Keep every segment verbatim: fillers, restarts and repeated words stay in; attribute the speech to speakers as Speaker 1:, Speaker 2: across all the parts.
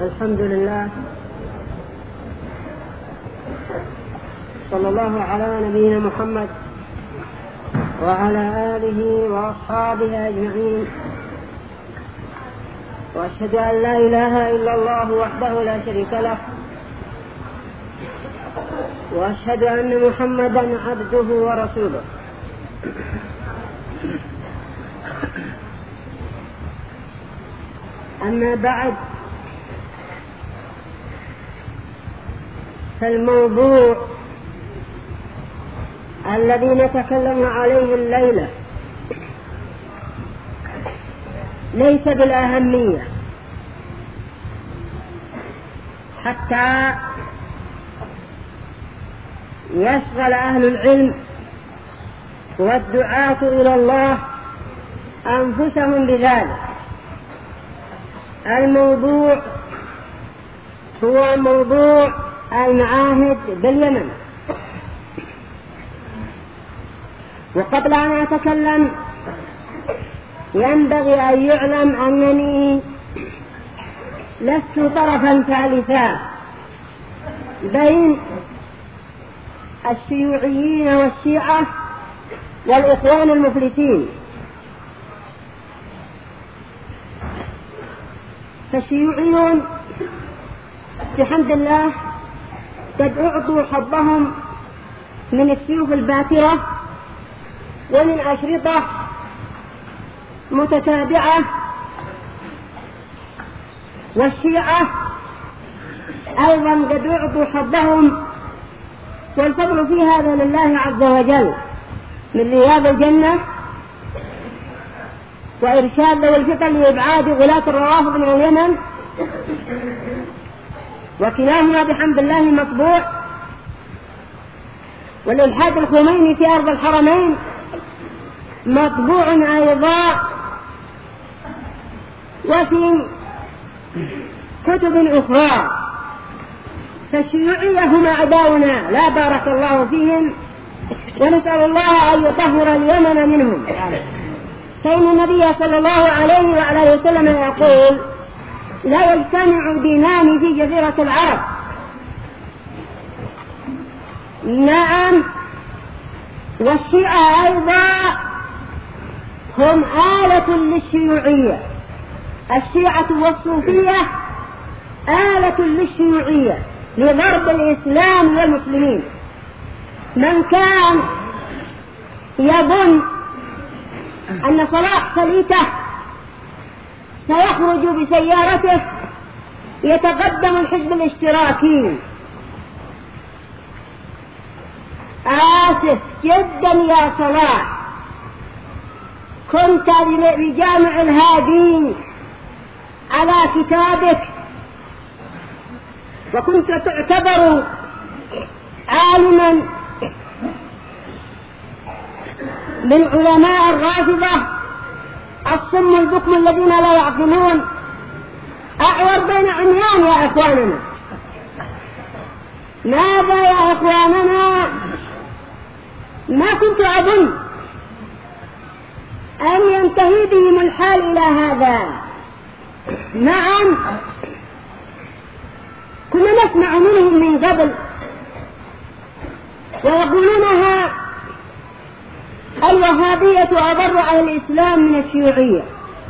Speaker 1: الحمد لله، صلى الله على نبينا محمد وعلى آله وأصحابه أجمعين، وأشهد أن لا إله إلا الله وحده لا شريك له، وأشهد أن محمدا عبده ورسوله. أما بعد، فالموضوع الذي نتكلم عليه الليلة ليس بالأهمية حتى يشغل أهل العلم والدعاة إلى الله أنفسهم بذلك. الموضوع هو موضوع المعاهد باليمن. وقبل أن أتكلم ينبغي أن يعلم أنني لست طرفا ثالثا بين الشيوعيين والشيعة والإخوان المفلسين. فالشيوعيون بحمد الله قد أعطوا حظهم من السيوف الباترة ومن أشرطة متتابعة، والشيعة أيضا قد أعطوا حظهم، والفضل في هذا لله عز وجل، من رياض الجنة وإرشاد ذوي الفطن لإبعاد غلاة الروافض من اليمن، وكلاهما بحمد الله مطبوع. والإلحاد الخميني في أرض الحرمين مطبوع أيضا، وفي كتب أخرى. فالشيوعية هم أعداؤنا لا بارك الله فيهم، ونسأل الله أن يطهر اليمن منهم. فإن النبي صلى الله عليه وعلى وسلم يقول: لا يجتمع دينان في جزيرة العرب. نعم، والشيعة أيضا هم آلة للشيوعية. الشيعة والصوفية آلة للشيوعية لضرب الإسلام والمسلمين. من كان يظن أن صلاح سليته سيخرج بسيارته يتقدم الحزب الاشتراكي، آسف جدا يا صلاح، كنت بجامع الهادين على كتابك، وكنت تعتبر عالما من علماء الرافضة الصم البكم الذين لا يعقلون. أعور بين عميان يا إخواننا. ماذا يا إخواننا؟ ما كنت أظن أن ينتهي بهم الحال إلى هذا. نعم، كنا نسمع منهم من قبل ويقولونها الوهابية أضر على الإسلام من الشيوعية،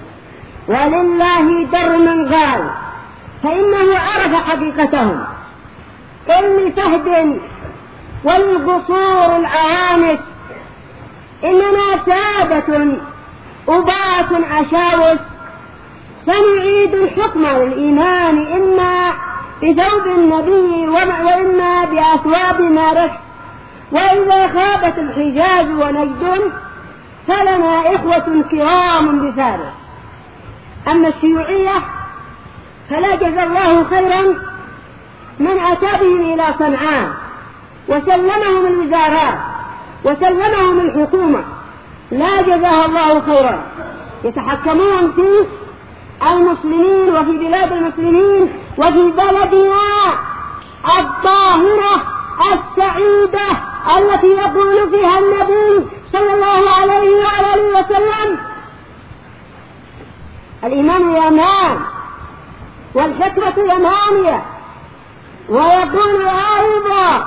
Speaker 1: ولله در من قال، فإنه عرف حقيقتهم. إن فهد والقصور العوانس إننا سادة أباة عشاوس، سنعيد الحكم والإيمان إما بثوب النبي وإما بأثواب مارس، وإذا خابت الحجاز ونجد فلنا إخوة كرام بفارس. أما الشيوعية فلا جزى الله خيرا من أتى بهم إلى صنعاء وسلمهم الوزارات وسلمهم الحكومة، لا جزاها الله خيرا. يتحكمون في المسلمين وفي بلاد المسلمين وفي بلدنا الطاهرة السعيدة التي يقول فيها النبي صلى الله عليه وآله وسلم: الإيمان يمان والحكمة يمانية. ويقول أيضا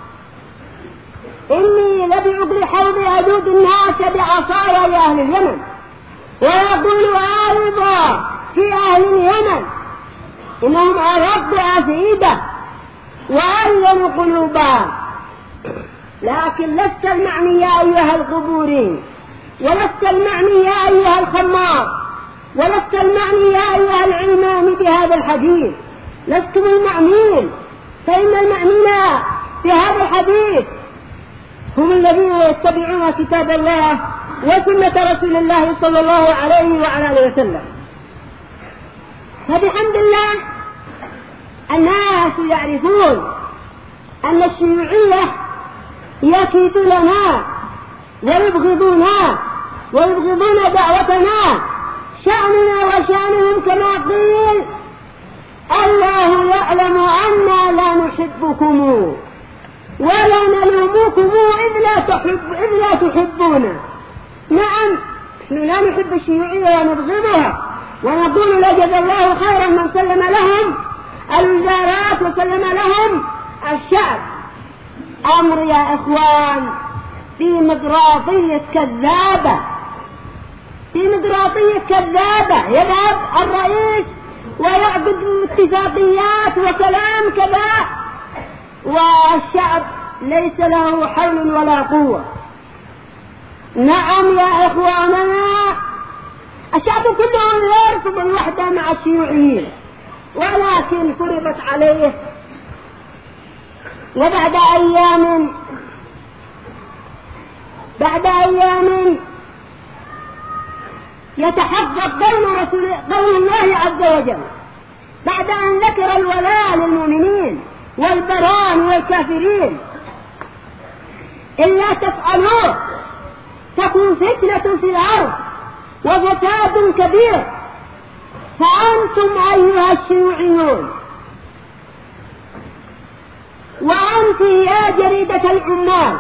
Speaker 1: إني لبعقل حوض أجود الناس بعصايا لأهل اليمن. ويقول أيضا في أهل اليمن إنهم أرد أفئدة وألين قلوبا. لكن لست المعني يا أيها القبورين، ولست المعني يا أيها الخمار، ولست المعني يا أيها العلمان بهذا الحديث، لستم المعنين. فإن المعنين بهذا الحديث هم الذين يتبعون كتاب الله وسنة رسول الله صلى الله عليه وعلى آله وسلم. فبحمد الله الناس يعرفون أن الشيوعية يكيدوننا ويبغضونا ويبغضون دعوتنا، شأننا وشأنهم كما قيل: الله يعلم أننا لا نحبكم ولا نلومكم إذ لا تحب إذ لا تحبون. نعم، نحن لا نحب الشيوعية ونبغضها، ونقول لجزا الله خيرا من سلم لهم الوزارات وسلم لهم الشعب. أمر يا إخوان ديمقراطية كذابة، ديمقراطية كذابة. يذهب الرئيس ويعقد اتفاقيات وكلام كذا، والشعب ليس له حول ولا قوة. نعم يا إخواننا، الشعب كله يرفض الوحدة مع الشيوعيين، ولكن فرضت عليه. وبعد أيام بعد أيام يتحقق قول رسول قول الله عز وجل بعد أن ذكر الولاء للمؤمنين والبران والكافرين: إلا تفعلوه تكون فتنة في الأرض وفساد كبير. فأنتم أيها الشيوعيون، وأنت يا جريدة العمال،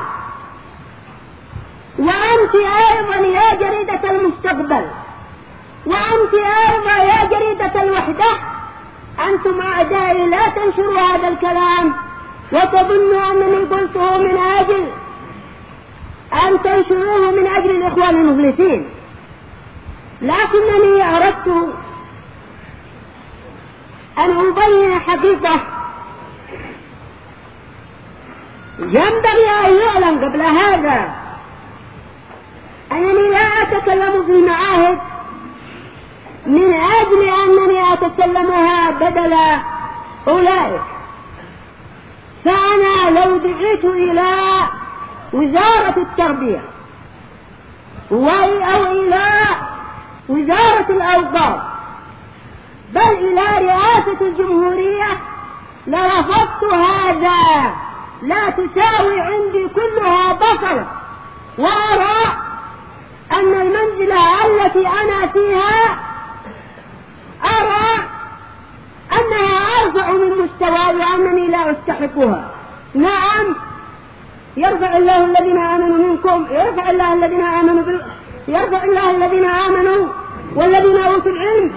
Speaker 1: وأنت أيضا يا جريدة المستقبل، وأنت أيضا يا جريدة الوحدة، أنتم أعدائي لا تنشروا هذا الكلام وتظنوا أنني قلته من أجل أن تنشروه من أجل الإخوان المفلسين. لكنني أردت أن أبين حقيقة ينبغي أن يعلم قبل هذا: أنني لا أتكلم في المعاهد من أجل أنني أتكلمها بدل أولئك. فأنا لو دعيت إلى وزارة التربية أو إلى وزارة الأوقاف بل إلى رئاسة الجمهورية لرفضت هذا. لا تساوي عندي كلها بصر، وأرى أن المنزلة التي أنا فيها أرى أنها أرفع من مستواي وأنني لا أستحقها. نعم، يرفع الله الذين آمنوا منكم، يرفع الله الذين آمنوا بال... يرفع الله الذين آمنوا والذين أوتوا العلم،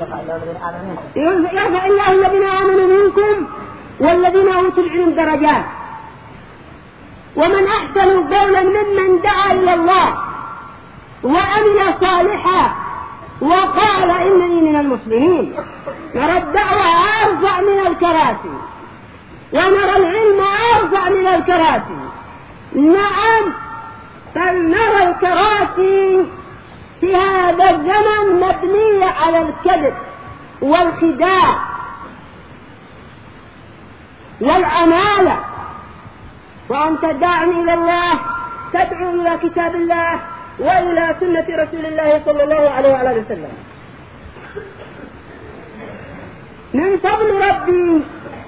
Speaker 1: يرفع الله الذين آمنوا منكم والذين أوتوا العلم درجات. ومن أحسن قولا ممن دعا إلى الله وعمل صالحا وقال إنني من المسلمين. نرى الدعوة أرفع من الكراسي، ونرى العلم أرفع من الكراسي. نعم، فلنرى الكراسي في هذا الزمن مبنية على الكذب والخداع والعمالة. وأنت داعني إلى الله، تدعو إلى كتاب الله وإلى سنة رسول الله صلى الله عليه وآله وسلم. من فضل ربي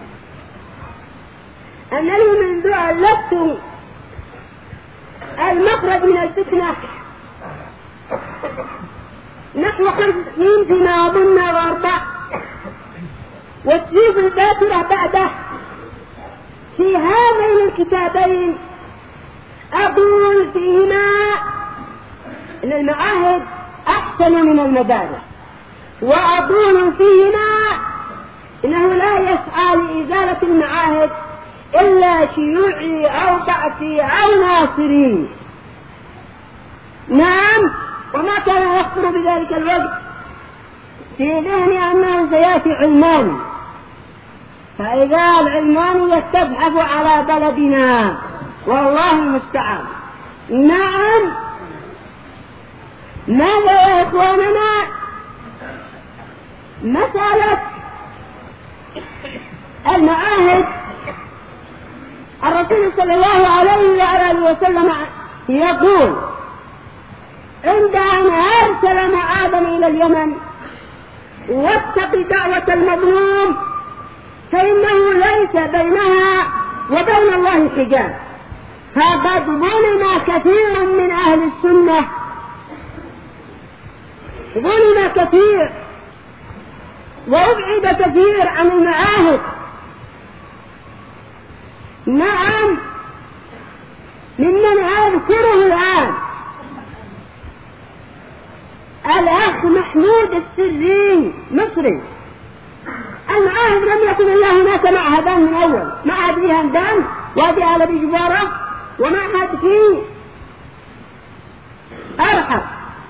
Speaker 1: أنني منذ ألفت المخرج من الفتنة نحو خمس سنين فيما أظن وأربع، والسيف الباترة بعده. في هذين الكتابين أقول فيهما أن المعاهد أحسن من المدارس، وأقول فيهما إنه لا يسعى لإزالة المعاهد إلا شيوعي أو بعثي أو ناصري. نعم، وما كان يخطر بذلك الوقت في ذهني أنه سيأتي علماني، فإذا العلماني يستزحف على بلدنا والله المستعان. نعم، ماذا يا إخواننا؟ مسألة المعاهد، الرسول صلى الله عليه وآله وسلم يقول عند أن أرسل معاذا إلى اليمن: واتق دعوة المظلوم فإنه ليس بينها وبين الله حجاب. فقد ظلم كثير من أهل السنة، ظلم كثير وأبعد كثير عن المعاهد. نعم، ممن أذكره الآن الأخ محمود السري مصري. المعاهد لم يكن إلا هناك معهدان من أول، معهد في همدان وادي على بجبارة، ومعهد في أرحب.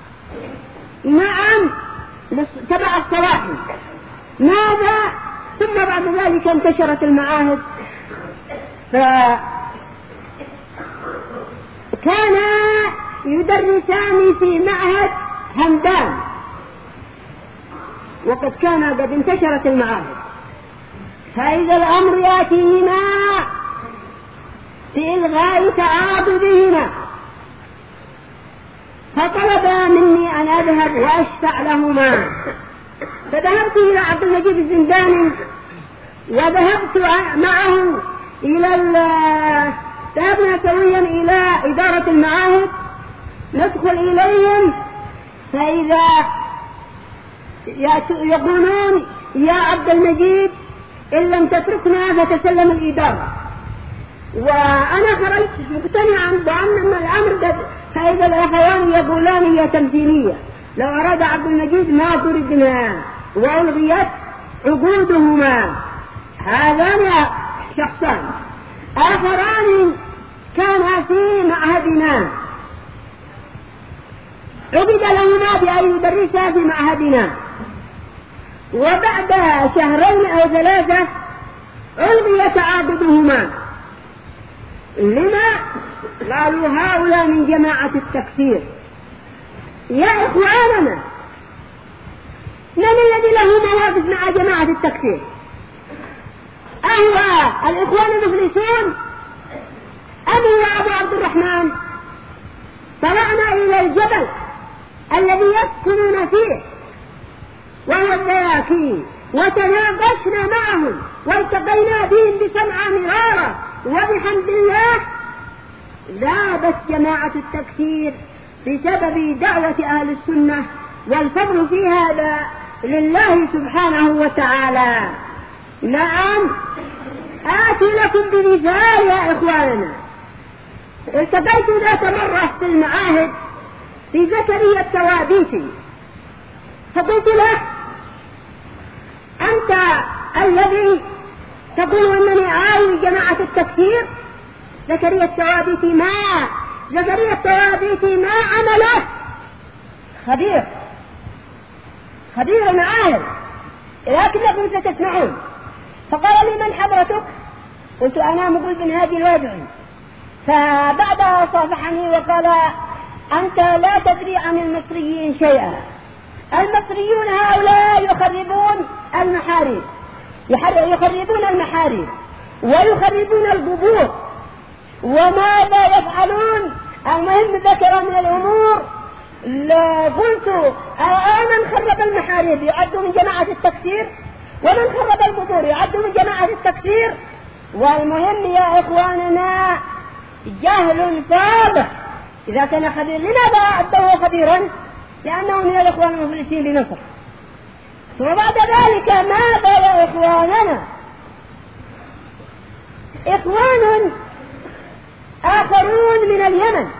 Speaker 1: نعم، تبع الصلاحي. ماذا؟ ثم بعد ذلك انتشرت المعاهد، فكان يدرسان في معهد همدان، وقد كان قد انتشرت المعاهد. فإذا الأمر يأتينا في إلغاء تعاضدهما، فطلب مني أن أذهب وأشفع لهما، فذهبت إلى عبد المجيد الزنداني وذهبت معه إلى ذهبنا سويا إلى إدارة المعاهد ندخل إليهم، فإذا يقولون: يا عبد المجيد إن لم تتركنا فتسلم الإدارة. وأنا خرجت مقتنعا بأن الأمر قد، فإذا الأخوان يقولان هي تمثيلية، لو أراد عبد المجيد ما طردنا وألغيت عقودهما. هذان شخصان آخران كانا في معهدنا، عقد لهما بأن يدرسا في معهدنا، وبعد شهرين أو ثلاثة ألغي تعاقدهما. لما؟ قالوا هؤلاء من جماعة التكفير. يا إخواننا، من الذي له مواقف مع جماعة التكفير؟ أهو الإخوان المفلسون أم هو أبو عبد الرحمن؟ طلعنا إلى الجبل الذي يسكنون فيه وهو الدياكين، وتناقشنا معهم والتقينا بهم بسمع مرارا، وبحمد الله ذابت جماعة التكفير بسبب دعوة أهل السنة، والفضل في هذا لله سبحانه وتعالى. نعم، آتي لكم بمثال يا إخواننا. التقيت ذات مرة في المعاهد في زكريا التوابيتي، فقلت له: أنت الذي تقول أنني عاوي جماعة التكفير؟ زكريا التوابيتي ما زكريا التوابيتي ما عمله خبير خبير معاهد، لكنكم ستسمعون. فقال لي: من حضرتك؟ قلت: أنا مقول بن هادي الوادعي. فبعدها صافحني وقال: أنت لا تدري عن المصريين شيئا. المصريون هؤلاء يخربون المحاريب، يخربون المحاريب ويخربون القبور. وماذا يفعلون؟ المهم ذكر من الأمور. قلت: من خرب المحاريب يعد من جماعة التكفير، ومن خرب القبور يعد من جماعة التكفير. والمهم يا إخواننا جهل صالح. إذا كان خبير لماذا عده خبيرا؟ لأنه من الإخوان المفلسين بمصر. وبعد ذلك ماذا يا إخواننا؟ إخوان آخرون من اليمن،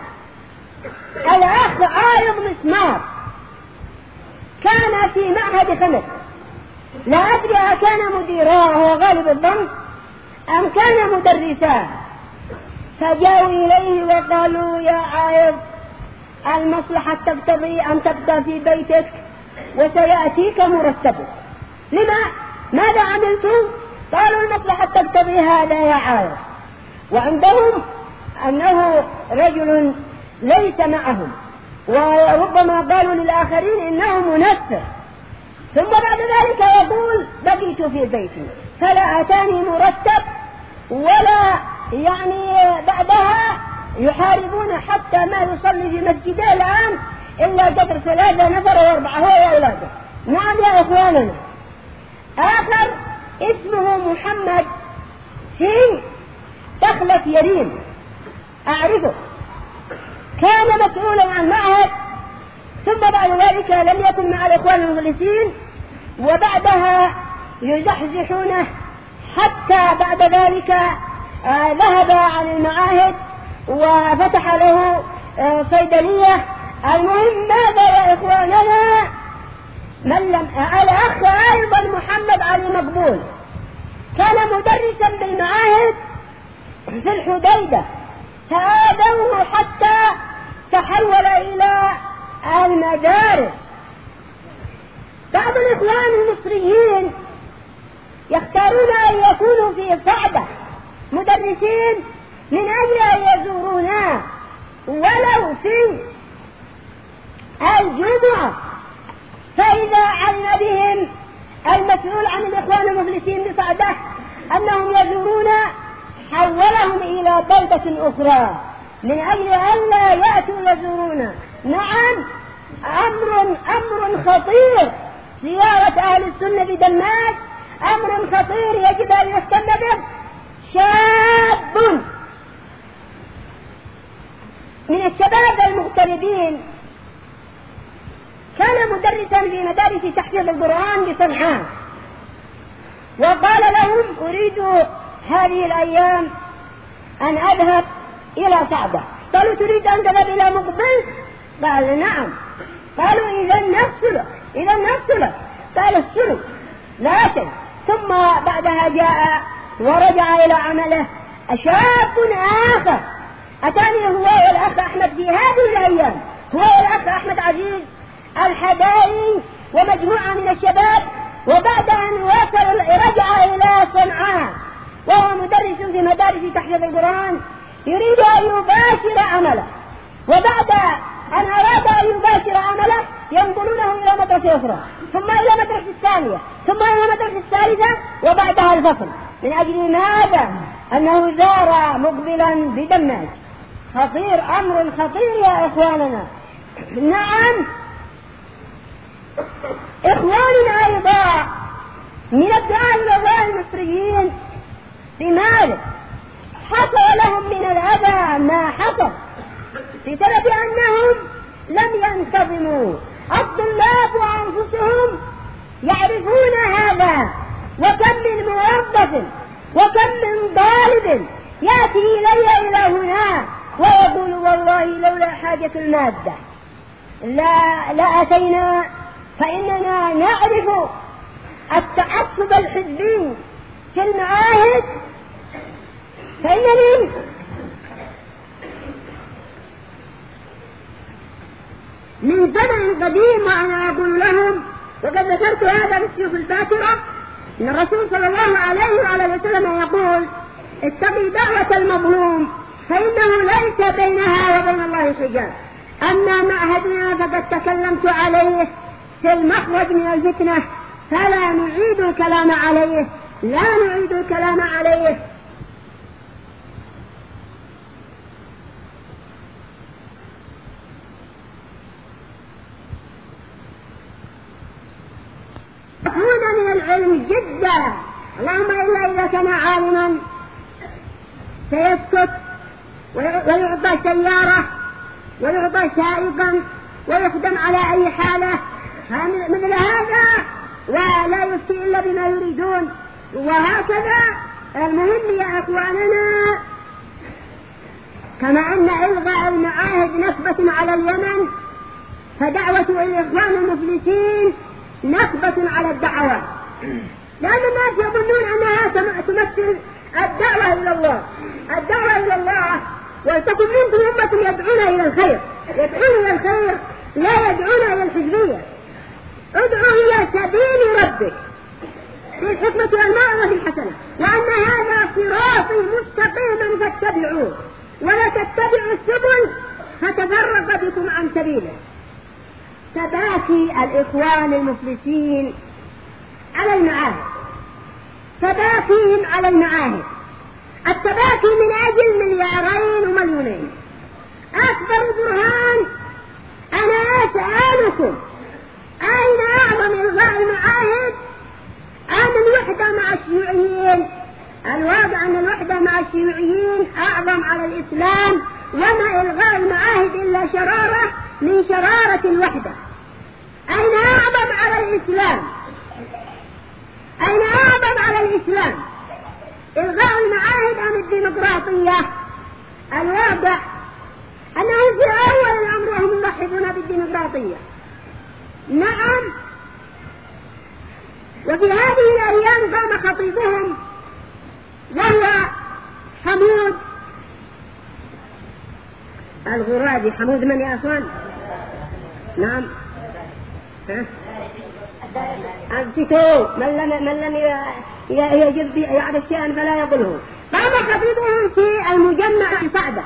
Speaker 1: الأخ عايض مسمار كان في معهد خمس، لا أدري أكان مديرا وهو غالب الظن أم كان مدرسا، فجاءوا إليه وقالوا يا عائض المصلحة تقتضي أن تبقى في بيتك وسيأتيك مرتبك. لما؟ ماذا عملتم؟ قالوا المصلحة تقتضي هذا يا عائض. وعندهم أنه رجل ليس معهم، وربما قالوا للآخرين إنه منفر، ثم بعد ذلك يقول بقيت في بيتي فلا أتاني مرتب، ولا يعني بعدها يحاربون حتى ما يصلي في مسجده الآن إلا قدر ثلاثة نفر وأربعة هو وأولاده. نعم يا إخواننا. آخر اسمه محمد في دخلة يرين، أعرفه، كان مسؤولا عن معهد، ثم بعد ذلك لم يكن مع الإخوان المخلصين، وبعدها يزحزحونه حتى بعد ذلك آه ذهب عن المعاهد وفتح له آه صيدلية. المهم ماذا يا إخواننا؟ من لم الأخ أيضا محمد علي مقبول كان مدرسا بالمعاهد في الحديدة، فآذوه حتى تحول إلى المدارس. بعض الإخوان المصريين يختارون أن يكونوا في صعبة مدرسين من أجل أن يزورونا ولو في الجمعة، فإذا علم بهم المسؤول عن الإخوان المفلسين بصعبة أنهم يزورون حولهم إلى بلدة أخرى من أجل أن لا يأتوا يزورونا. نعم أمر أمر خطير، زيارة أهل السنة بدماج أمر خطير يجب أن يهتم به. شاب من الشباب المغتربين كان مدرسا في مدارس تحفيظ القرآن بصنعاء، وقال لهم أريد هذه الأيام أن أذهب إلى صعبة. قالوا تريد أن تذهب إلى مقبل؟ قال نعم. قالوا إذا نفصل إذا نفصل قال السلو لا شيء. ثم بعدها جاء ورجع إلى عمله. شاب آخر أتاني هو والأخ أحمد في هذه الأيام، هو والأخ أحمد عزيز الحدائي ومجموعة من الشباب، وبعد أن وصل رجع إلى صنعاء وهو مدرس في مدارس تحفيظ القرآن يريد أن يباشر عمله، وبعد أن أراد أن يباشر عمله ينقلونه إلى مدرسة أخرى، ثم إلى مدرسة الثانية، ثم إلى مدرسة الثالثة، وبعدها الفصل. من أجل ماذا؟ أنه زار مقبلا بدماج. خطير، أمر خطير يا إخواننا. نعم إخواننا أيضا من الدعاة الأخوان المصريين لماذا حصل لهم من الأذى ما حصل بسبب أنهم لم ينتظموا. الطلاب أنفسهم يعرفون هذا، وكم من موظف وكم من طالب يأتي إلي إلى هنا ويقول والله لولا حاجة المادة لا, لا أتينا، فإننا نعرف التعصب الحزبي في المعاهد. فإنني من زمن قديم وأنا أقول لهم، وقد ذكرت هذا بالشيوخ الباكرة، إن الرسول صلى الله عليه وعلى وسلم يقول اتقي دعوة المظلوم فإنه ليس بينها وبين الله حجاب. أما معهدنا فقد تكلمت عليه في المخرج من الفتنة، فلا نعيد الكلام عليه لا نعيد الكلام عليه. يكون من العلم جدا، اللهم إلا إذا كان عالما سيسكت ويعطى سيارة ويعطى سائقا ويخدم على أي حالة مثل هذا، ولا يفتي إلا بما يريدون. وهكذا المهم يا أخواننا، كما أن إلغاء المعاهد نكبة على اليمن، فدعوة الإخوان المفلسين نكبة على الدعوة. لأن الناس يظنون أنها تمثل الدعوة إلى الله. الدعوة إلى الله ولتكن منكم أمة يدعون إلى الخير، يدعون إلى الخير لا يدعون إلى الحزبية. ادعوا إلى سبيل ربك بالحكمة والموعظة الحسنة، وأن هذا صراطي مستقيما فاتبعوه ولا تتبعوا السبل فتفرق بكم عن سبيله. تباكي الإخوان المفلسين على المعاهد، تباكيهم على المعاهد، التباكي من أجل مليارين ومليونين. أكبر برهان أنا أسألكم أين أعظم إلغاء المعاهد أم الوحدة مع الشيوعيين؟ الواقع أن الوحدة مع الشيوعيين أعظم على الإسلام، وما إلغاء المعاهد إلا شرارة من شرارة الوحدة. أين أعظم على الإسلام؟ أين أعظم على الإسلام؟ إلغاء المعاهد أم الديمقراطية؟ الواقع أنهم في أول الأمر هم يرحبون بالديمقراطية. نعم، وفي هذه الأيام قام خطيبهم وهو حمود الغرابي. حمود من يا أخوان؟ نعم، ها؟ أمسكوا من لم من لم يجب يعرف شيئا فلا يقوله. قام خطيبهم في المجمع في صعدة.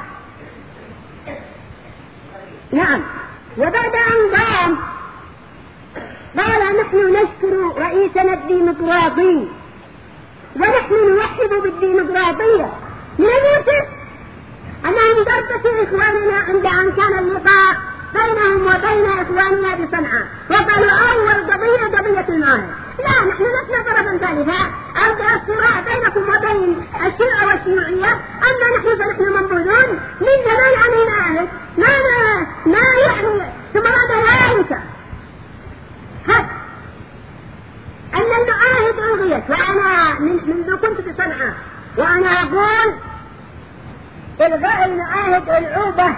Speaker 1: نعم، وبعد أن قام قال نحن نشكر رئيسنا الديمقراطي ونحن نرحب بالديمقراطية. من المؤسف أنهم درسوا إخواننا عند أن كان اللقاء بينهم وبين إخواننا بصنعاء وقالوا أول قضية قضية المعاهد. لا، نحن لسنا طرفا ثالثا، أبدأ الصراع بينكم وبين الشيعة والشيوعية، أما نحن فنحن منبوذون من زمان عن المعاهد. ما ما يعني ثم بعد ذلك هذا أن المعاهد ألغيت. وأنا من منذ كنت في صنعاء وأنا أقول إلغاء المعاهد العوبة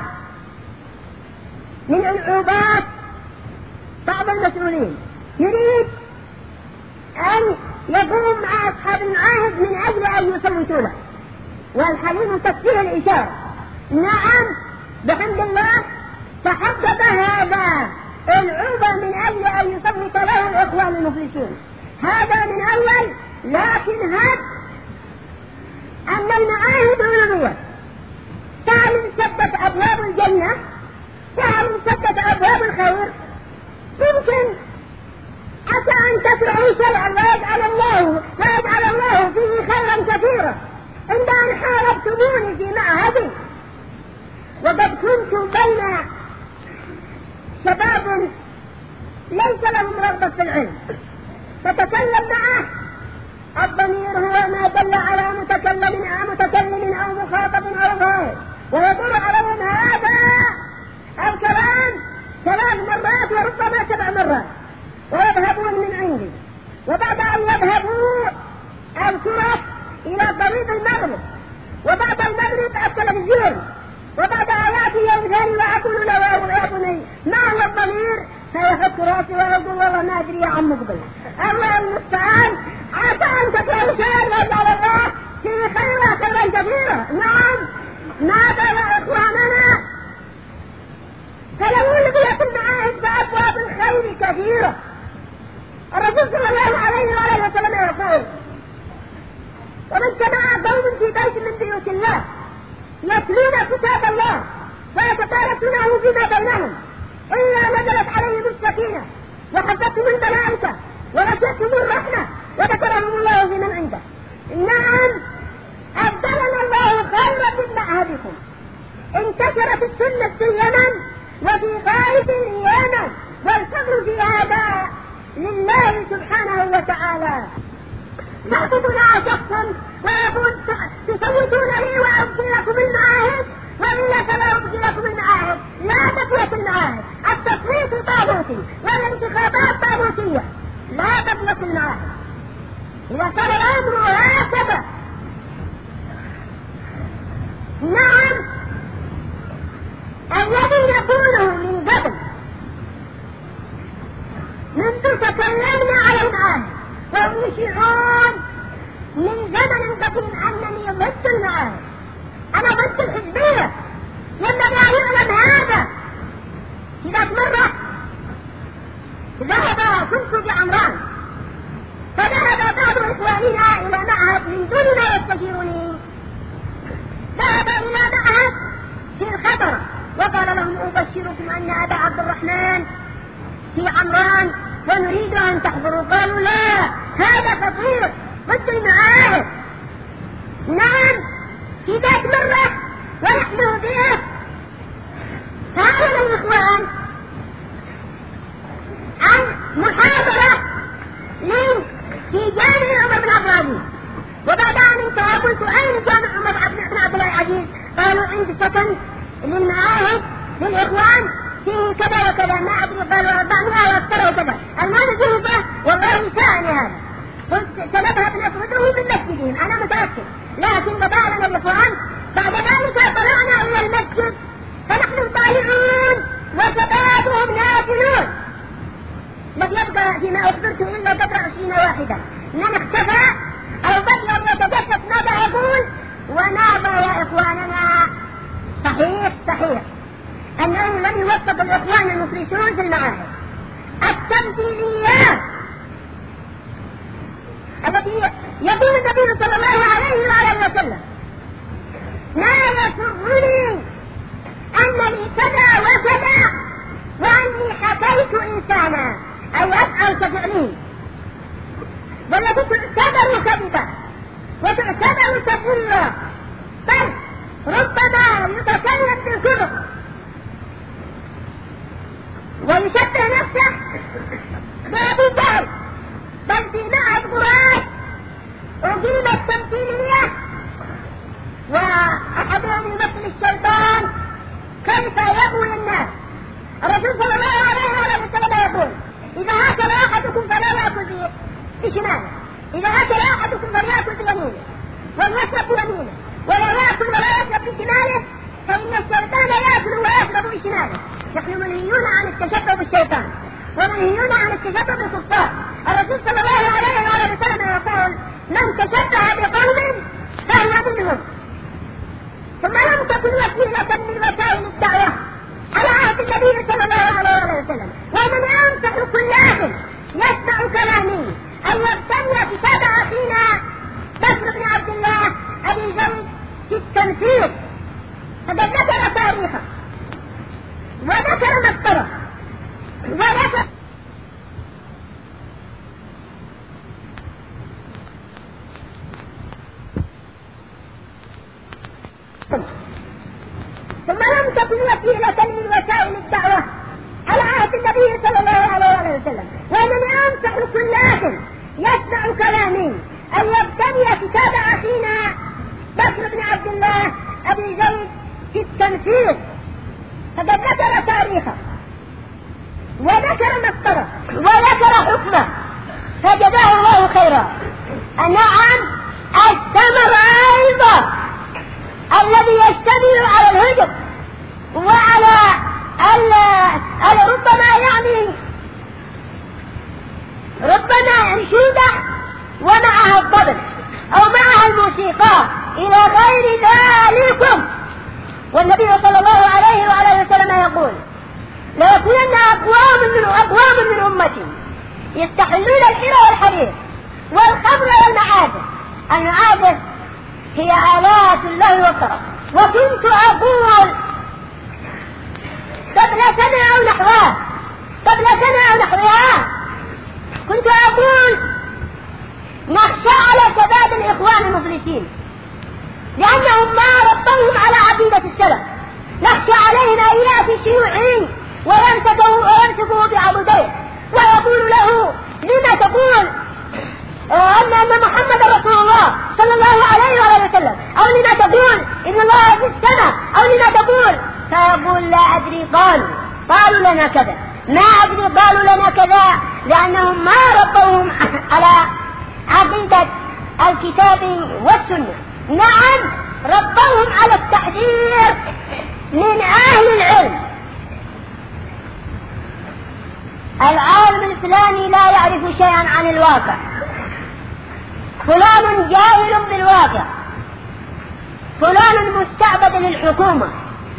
Speaker 1: من العوبات بعض المسؤولين يريد أن يقوم مع أصحاب المعاهد من أجل أن يصوتوا له، والحليم تكفيه الإشارة. نعم، بحمد الله تحقق هذا العوبة من أجل أن يصوت له الإخوان المفلسون. هذا من أول، لكن هذا أن المعاهد ألغيت. تعالوا نثبت أبواب الجنة، تعالوا نثبت أبواب الخير. يمكن عسى أن تكرهوا شيئا ويجعل الله ويجعل الله فيه خيرا كثيرا. عند أن حاربتموني في معهدي وقد كنت بين شباب ليس لهم رغبة في العلم، فتكلم معه الضمير هو ما دل على متكلم أو متكلم أو مخاطب أو غائب، ويدور عليهم هذا الكلام ثلاث مرات وربما سبع مرات ويذهبون من عندي. وبعد أن يذهبوا الكرة إلى طريق المغرب، وبعد المغرب التلفزيون، وبعد آيات يوم ثاني وأقول له يا بني ما هو الضمير؟ فيحط راسي ويقول والله ما أدري يا عم مقبل. الله المستعان، عسى أن تكون شيئا ويجعل الله في خيرا خيرا كثيرا. نعم، ما بلغ إخواننا فلو لقيت المعاهد بأبواب الخير كثيرة. الرسول صلى الله عليه وآله وسلم يقول ومن جمع قوم في بيت من بيوت الله يتلون كتاب الله ويتدارسونه فيما بينهم إلا نزلت عليهم السكينة وحفتهم الملائكة ورشتهم الرحمة وذكرهم الله في من عنده. نعم، أبدلنا الله خيرا من معهدكم. انتشرت السنة في اليمن وفي غاية اليمن، والفضل في هذا لله سبحانه وتعالى. تعبدنا شخصا ويقول تصوتون لي وأبقي لكم المعاهد، وإلا فلا أبقي لكم المعاهد. لا تقوى المعاهد، التصويت طاغوتي والانتخابات طاغوتية، لا تقوى المعاهد. إذا كان الأمر هكذا نعم، الذي يقوله من قبل منذ تكلمنا على المعاهد وهم كفر وقال لهم أبشركم أن أبا عبد الرحمن في عمران ونريد أن تحضروا. قالوا لا، هذا خطير، ردوا المعاهد. نعم، في ذات مرة ونحن بها هؤلاء الإخوان عن محاضرة لي في جامع عمر بن عبد العزيز، وبعد أن انتهى قلت أين جامع عمر بن عبد العزيز؟ قالوا عند سكن للمعاهد للإخوان فيه كذا وكذا، ما أدري، قالوا أربعمائة وأكثر وكذا. المال جهزة والله ساءني هذا. قلت سنذهب نأخذه من مسجدهم، أنا متأكد، لكن بدأنا الإخوان بعد ذلك طلعنا إلى المسجد فنحن طالعون وشبابهم نازلون، لم يبقى فيما أخبرت إلا بضع عشرين واحدة. من اختفى أو بدأ يتجسس ماذا يقول ونابى يا إخواننا. صحيح صحيح أنه لم يوفق الإخوان المفلسون في المعاهد. التمثيليات التي يقول النبي صلى الله عليه وآله وسلم لا يسرني أنني كذا وكذا وأني حكيت إنسانا أو أفعل كفعله، والتي تعتبر كذبا وتعتبر كفرا، بل ربما يتكلم بالكذب ويشبه نفسه بأبي جهل. بل في معهد قرآن أقيمت تمثيلية وأحدهم يمثل الشيطان كيف يغوي الناس. الرسول صلى الله عليه وسلم يقول إذا أكل أحدكم فلا يأكل بشماله، إذا أكل أحدكم فليأكل بيمينه وليشرب بيمينه، ولا يأكل ولا يشرب بشماله فإن الشيطان يأكل ويشرب بشماله. نحن منهيون عن التشبه بالشيطان ومنهيون عن التشبه بالكفار. الرسول صلى الله عليه وسلم يقول من تشبه بقوم فهو منهم. ثم لم تكن وسيلة من وسائل الدعوة على عهد النبي صلى الله عليه وسلم. ومن أنصح كل أحد يسمع كلامي أن يقتني كتاب أخينا بكر بن عبد الله أبي زيد في التمثيل، فقد ذكر تاريخه وذكر مصدره وذكر ثم لم تكن وسيلة من وسائل الدعوة على عهد النبي صلى الله عليه وسلم. وأنني أنصح كل أحد يسمع كلامي أن يقتني كتاب أخينا بكر بن عبد الله أبي زيد في التمثيل، فقد ذكر تاريخه وذكر مصدره وذكر حكمه فجزاه الله خيرا. نعم، الثمر أيضا الذي يشتمل على الهجر وعلى على ربما يعني ربما انشودة ومعها الطبل أو معها الموسيقى إلى غير ذلك. والنبي صلى الله عليه وآله وسلم يقول ليكونن أقوام من أقوام من أمتي يستحلون الحرى والحرير والخمر والمعازف. المعازف هي آلات الله والطرب. وكنت أقول قبل سنة أو نحوها قبل سنة أو نحوها كنت أقول نخشى على شباب الإخوان المفلسين لأنهم ما ربوهم على عقيدة السلف. نخشى عليهم أن يأتي شيوعي ويمسكوا بعضديه ويقول له لما تقول أن أن محمد رسول الله صلى الله عليه وسلم، أو لما تقول إن الله في السماء، أو لما تقول، فيقول لا أدري، قالوا قالوا لنا كذا، ما أدري قالوا لنا كذا، لأنهم ما ربوهم على عقيدة الكتاب والسنة. نعم، ربوهم على التحذير من أهل العلم. العالم الفلاني لا يعرف شيئا عن الواقع، فلان جاهل بالواقع، فلان مستعبد للحكومة،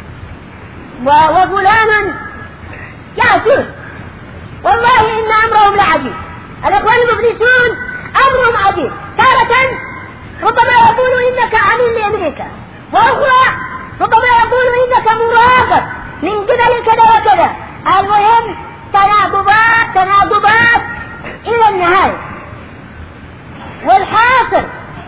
Speaker 1: وفلان جاسوس. والله إن أمرهم لعجيب. الإخوان المفلسون أمرهم عجيب. تارة ربما يقول إنك عميل لأمريكا، وأخرى ربما يقول إنك مراد والثاني كذا وكذا. المهم تناقضات تناقضات إلى النهاية. والحاصل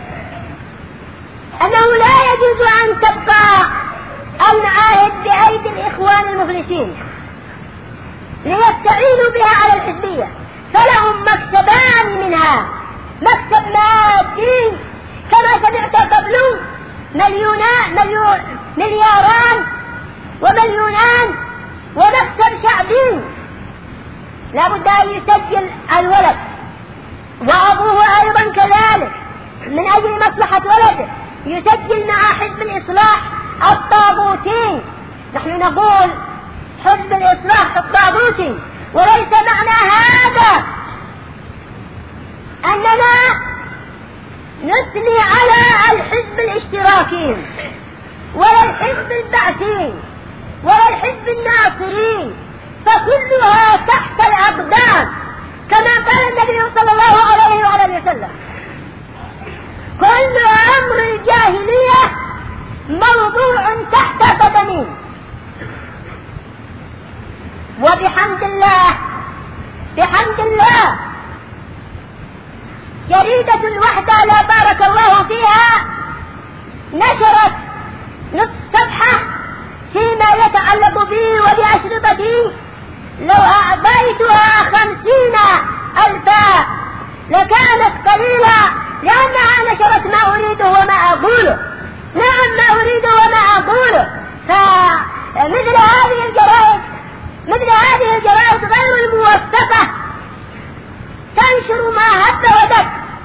Speaker 1: أنه لا يجوز أن تبقى المعاهد بأيدي الإخوان المفلسين ليستعينوا بها على الحزبية، فلهم مكسبان منها: مكسب مادي كما سمعت قبل مليونان مليون ملياران ومليونان، ومكسب شعبي لا بد أن يسجل الولد وأبوه أيضا كذلك من أجل مصلحة ولده يسجل مع حزب الإصلاح الطاغوتي. نحن نقول حزب الإصلاح الطاغوتي، وليس معنى هذا أننا نثني على الحزب الاشتراكي ولا الحزب البعثي ولا الحزب الناصري، فكلها تحت الأقدام كما قال النبي صلى الله عليه وآله وسلم: كل أمر الجاهلية موضوع تحت قدمي. وبحمد الله بحمد الله جريدة الوحدة لا بارك الله فيها نشرت نصف صفحة فيما يتعلق بي وبأشرطتي لو أعطيتها خمسين ألفا لكانت قليلة، لأنها نشرت ما أريده وما أقوله. نعم ما أريده وما أقوله. فمثل هذه الجرائد مثل هذه الجرائد غير الموثقة تنشر ما هب ودب.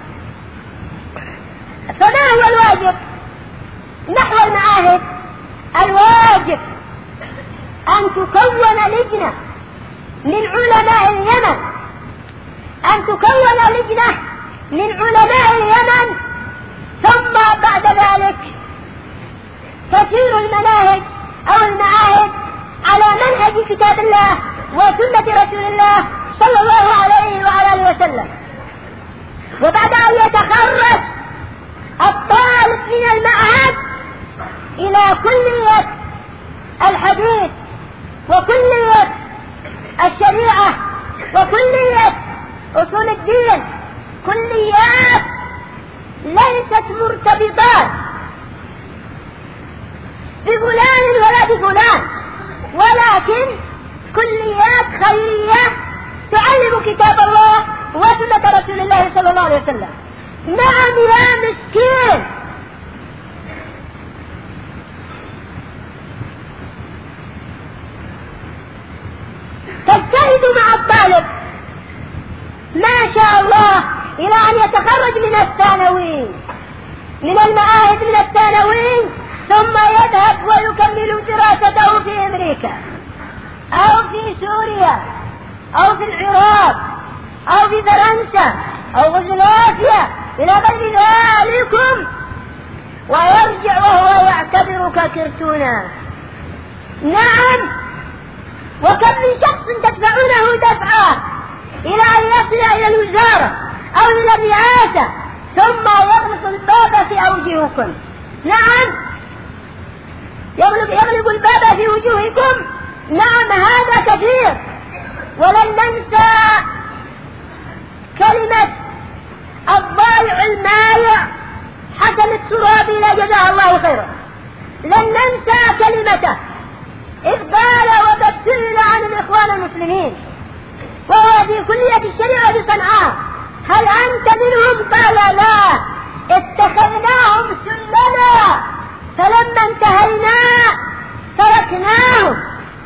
Speaker 1: فما هو الواجب نحو المعاهد؟ الواجب أن تكون لجنة من علماء اليمن أن تكون لجنة من علماء اليمن ثم بعد ذلك تسير المناهج أو المعاهد على منهج كتاب الله وسنة رسول الله صلى الله عليه وآله وسلم. وبعد أن يتخرج الطالب من المعهد إلى كلية الحديث وكلية الشريعة وكلية أصول الدين، كليات ليست مرتبطات بفلان ولا بفلان، ولكن كليات خيرية تعلم كتاب الله وسنة رسول الله صلى الله عليه وسلم. نعم يا مسكين، تجتهد مع الطالب ما شاء الله إلى أن يتخرج من الثانوي من المعاهد من الثانوي، ثم يذهب ويكمل دراسته في أمريكا أو في سوريا أو في العراق أو في فرنسا أو غزلافيا إلى غير ذلك، ويرجع وهو يعتبرك كرتونا. نعم، وكم من شخص تدفعونه دفعة إلى أن يصل إلى الوزارة أو إلى الرئاسة ثم يغلق الباب في أوجهكم. نعم، يغلق, يغلق الباب في وجوهكم. نعم هذا كثير. ولن ننسى كلمة الضائع المايع حسن الترابي لا جزاه الله خيرا. لن ننسى كلمته إذ قال وقد سئل عن الإخوان المسلمين وهو في كلية الشريعة بصنعاء: هل أنت منهم؟ قال لا، اتخذناهم سلما فلما انتهينا تركناهم.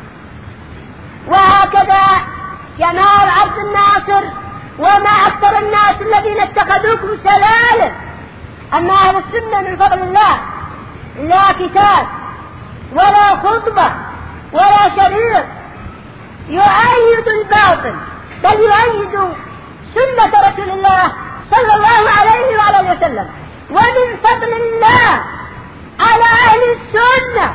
Speaker 1: وهكذا جمال عبد الناصر: وما أكثر الناس الذين اتخذوكم سلالم. أما أهل السنة من فضل الله لا كتاب ولا خطبة ولا شريط يؤيد الباطل، بل يؤيد سنة رسول الله صلى الله عليه وآله وسلم. ومن فضل الله على أهل السنة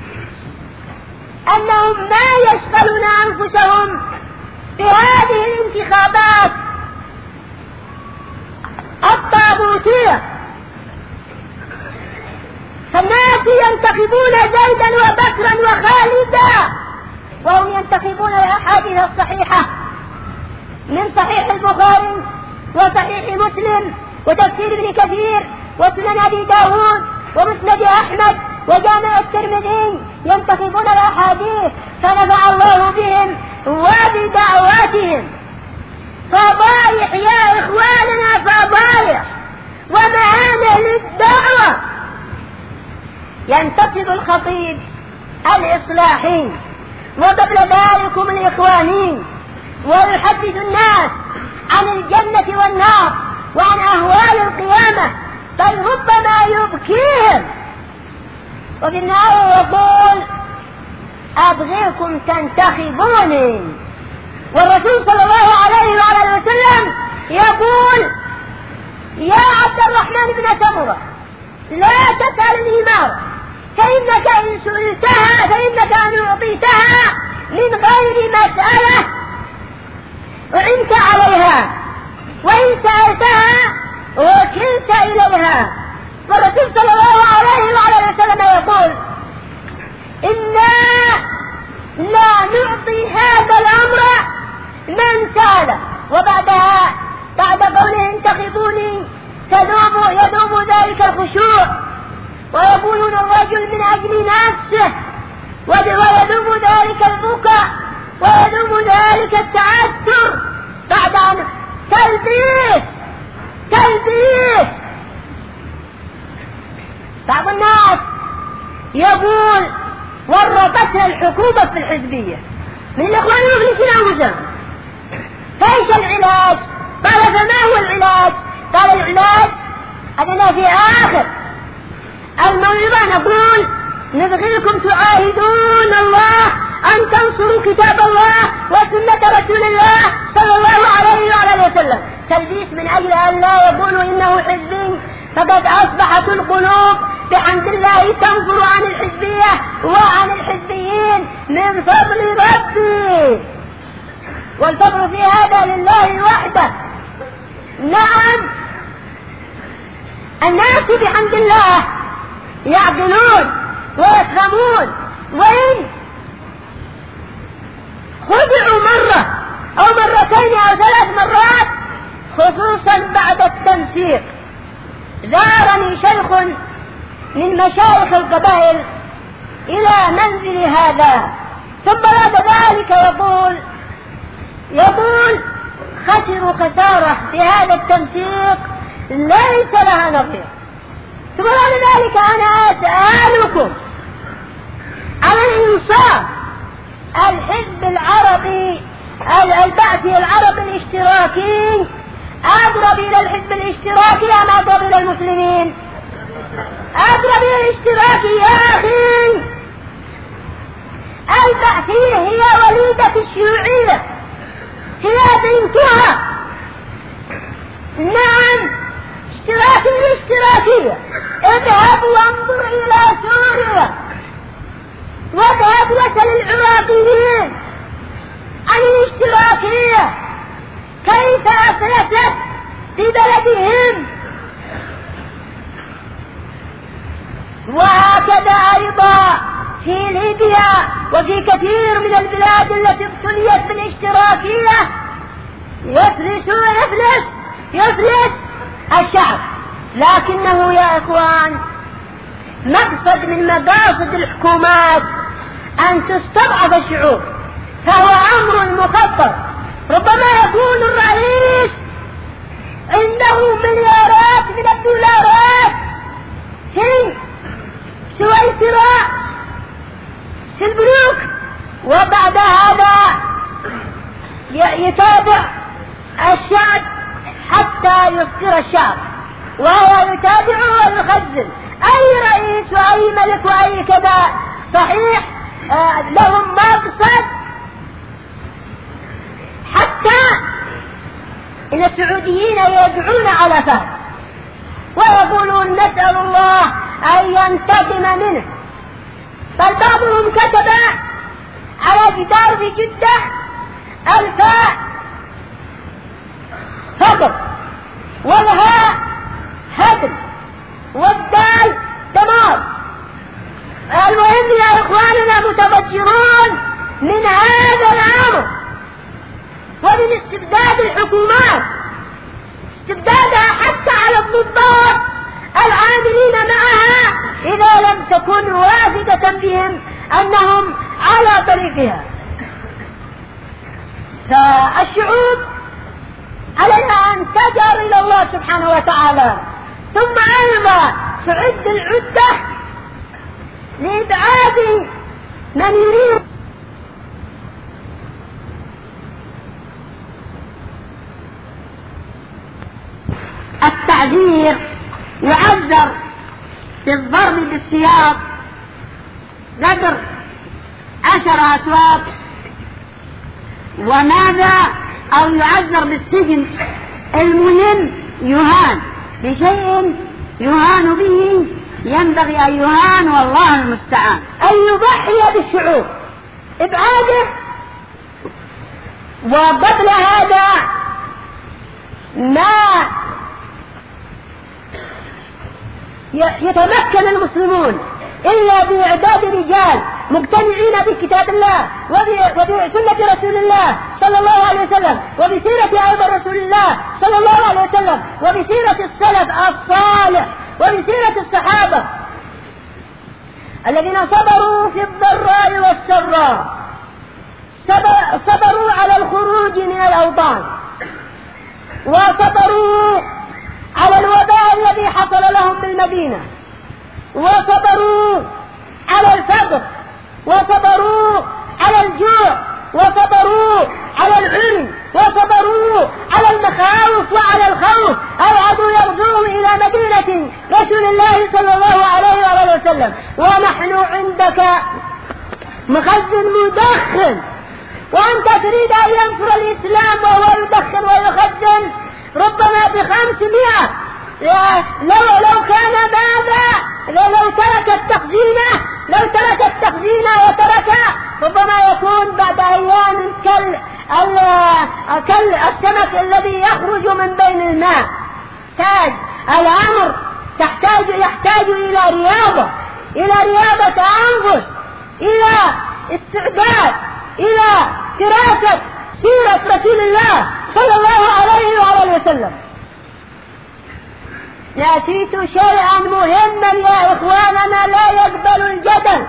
Speaker 1: أنهم ما يشغلون أنفسهم بهذه الانتخابات الطاغوتية. فالناس ينتخبون زيدا وبكرا وخالدا
Speaker 2: الأحاديث الصحيحة من صحيح البخاري وصحيح مسلم وتفسير ابن كثير وسنن أبي داود ومسند أحمد وجامع الترمذي ينتخبون الأحاديث فنفع الله بهم وبدعواتهم. فضايح يا إخواننا، فضايح ومعانع للدعوة. ينتصب الخطيب الإصلاحي وقبل ذلكم الإخوانين ويحدث الناس عن الجنة والنار وعن أهوال القيامة، بل ربما يبكيهم. وفي النهاية يقول أبغيكم تنتخبوني. والرسول صلى الله عليه وعلى وسلم يقول يا عبد الرحمن بن سمرة لا تسأل الإمارة، فإنك إن سئلتها فإنك أن أعطيتها من غير مسألة أعنت عليها، وإن سألتها وكلت إليها. والرسول صلى الله عليه وعلى وسلم يقول إنا لا نعطي هذا الأمر من سأل. وبعدها بعد قوله انتخبوني تذوب يذوب ذلك الخشوع ويقولون الرجل من أجل نفسه، ويذوب ذلك البكاء ويذوب ذلك التعثر بعد أن تلبيس تلبيس. بعض الناس يقول ورطتنا الحكومة في الحزبية من الإخوان المفلسين أنفسهم، فايش العلاج؟ قال فما هو العلاج؟ قال العلاج أننا في آخر الموعظة نقول نبغيكم تعاهدون الله أن تنصروا كتاب الله وسنة رسول الله صلى الله عليه وعلى وسلم. تلبيس من أجل أن لا يقولوا إنه حزبي، فقد أصبحت القلوب بحمد الله تنظر عن الحزبية وعن الحزبيين من فضل ربي، والفضل في هذا لله وحده. نعم الناس بحمد الله يعقلون ويفهمون، وإن خدعوا مرة أو مرتين أو ثلاث مرات خصوصا بعد التنسيق. زارني شيخ من مشايخ القبائل إلى منزل هذا، ثم بعد ذلك يقول يقول خسروا خسارة في هذا التنسيق ليس لها نظير. ثم بعد ذلك أنا أسألكم على الإنصاف، الحزب العربي البعثي العربي الاشتراكي أقرب إلى الحزب الاشتراكي أم أقرب إلى المسلمين؟ أقرب إلى الاشتراكي يا أخي. البعثية هي وليدة الشيوعية، هي بنتها. نعم اشتراكي الاشتراكية. اذهب وانظر إلى سوريا واذهب واسأل العراقيين عن الاشتراكية كيف أفلست في بلدهم. وهكذا أيضا في ليبيا وفي كثير من البلاد التي ابتليت بالاشتراكية يفلس ويفلس يفلس الشعب. لكنه يا إخوان مقصد من مقاصد الحكومات أن تستضعف الشعوب، فهو أمر مخطط. ربما يكون الرئيس عنده مليارات من الدولارات في سويسرا في البنوك، وبعد هذا يتابع الشعب حتى يفقر الشعب، وهو يتابع ويخزن. أي رئيس وأي ملك وأي كذا صحيح آه لهم مقصد. حتى إن السعوديين يدعون على فهم ويقولون نسأل الله أن ينتقم منه. بل بعضهم كتب على جدار في جدة الفاء فقر والهاء هدم والدال دمار. المهم يا إخواننا متبشرون من هذا الأمر ومن استبداد الحكومات، استبدادها حتى على الضباط العاملين معها إذا لم تكن واثقة بهم أنهم على طريقها. فالشعوب عليها أن تجأر إلى الله سبحانه وتعالى، ثم أيضا تعد العدة لإبعاد من يريد التعذير، يعذر بالضرب بالسياط قدر عشر أسواق، وماذا أو يعذر بالسجن. المهم يهان بشيء يهان به ينبغي أن يهان، والله المستعان. أن يضحي بالشعوب إبعاده، وقبل هذا ما يتمكن المسلمون إلا بإعداد رجال مقتنعين بكتاب الله وبسنة رسول الله صلى الله عليه وسلم، وبسيرة أيضا رسول الله صلى الله عليه وسلم، وبسيرة السلف الصالح، وبسيرة الصحابة الذين صبروا في الضراء والسراء، صبروا على الخروج من الأوطان، وصبروا على الوباء الذي حصل لهم بالمدينة، وصبروا على الفقر، وصبروا على الجوع، وصبروا على العلم، وصبروا على المخاوف وعلى الخوف. أوعدوا يرجعوا إلى مدينة رسول الله صلى الله عليه وآله وسلم، ونحن عندك مخزن مدخن، وأنت تريد أن ينصر الإسلام وهو يدخن ويخزن ربما بخمسمائة. لو لو كان ماذا لو ترك التخزين لو ترك التخزين وترك ربما يكون بعد أيام كال كال السمك الذي يخرج من بين الماء. تاج الأمر تحتاج يحتاج إلى رياضة، إلى رياضة أنفس، إلى استعداد، إلى دراسة سيرة رسول الله صلى الله عليه وآله وسلم. نسيت شيئا مهما يا إخواننا لا يقبل الجدل،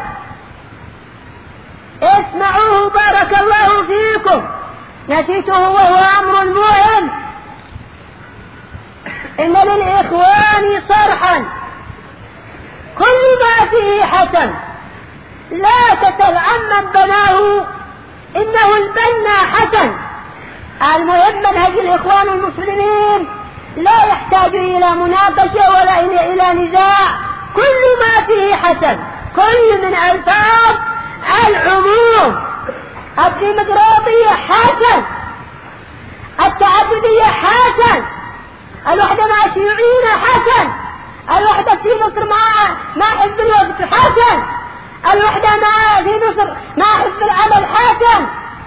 Speaker 2: اسمعوه بارك الله فيكم. نسيته وهو أمر مهم. إن للإخوان صرحا كل ما فيه حسن، لا تسل عمن بناه إنه البنا حسن. المهم منهج الإخوان المسلمين لا يحتاج إلى مناقشة ولا إلى نزاع، كل ما فيه حسن، كل من ألفاظ العموم. الديمقراطية حسن، التعددية حسن، الوحدة مع الشيوعيين حسن، الوحدة في مصر مع مع حزب الوقت حسن، الوحدة مع في مصر مع حزب العمل حسن،